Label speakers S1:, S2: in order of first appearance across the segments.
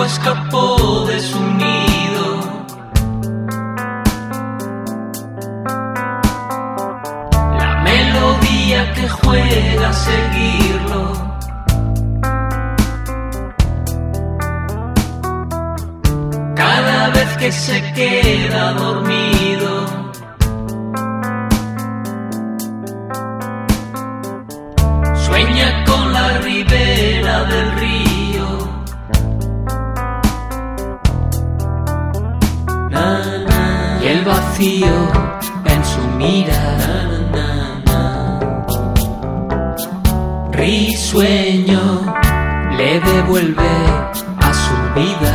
S1: cuervo escapó de su nido. La melodía que juega a seguirlo. Cada vez que se queda dormido. Sueña con la ribera del río. Y el vacío en su mira. Risueño le devuelve a su vida.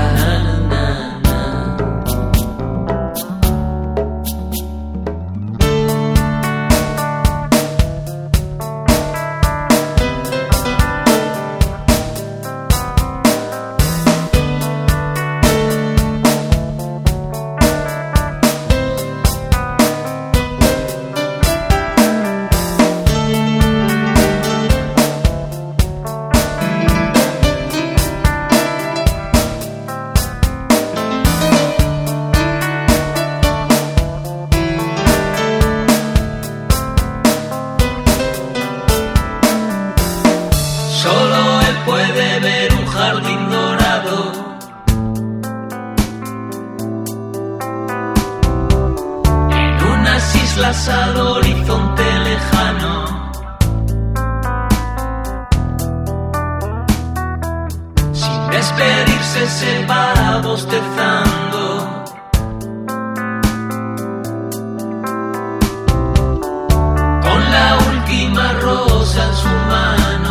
S1: Solo él puede ver un jardín dorado. En unas islas al horizonte lejano. Sin despedirse se va bostezando. Con la última rosa en su mano.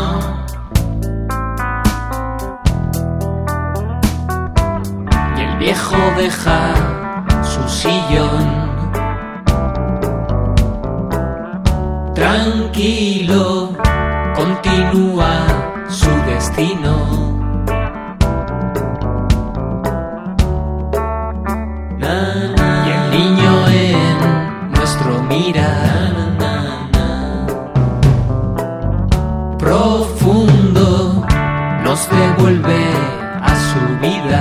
S1: Viejo deja su sillón. Tranquilo, continúa su destino. Y el niño en nuestro mira. Profundo nos devuelve a su vida.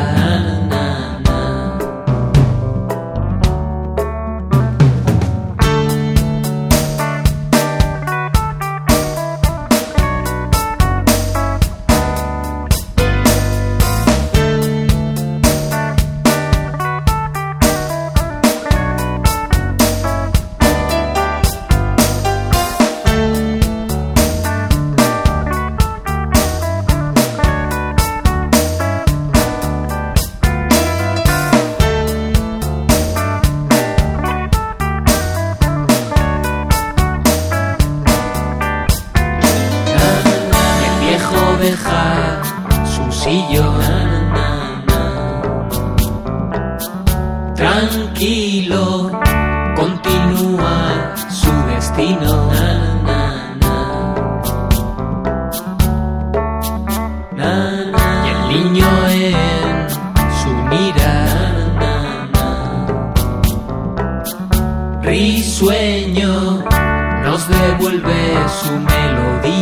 S1: Deja su sillón. Tranquilo, continúa su destino. Y el niño en su mira. Risueño nos devuelve su melodía.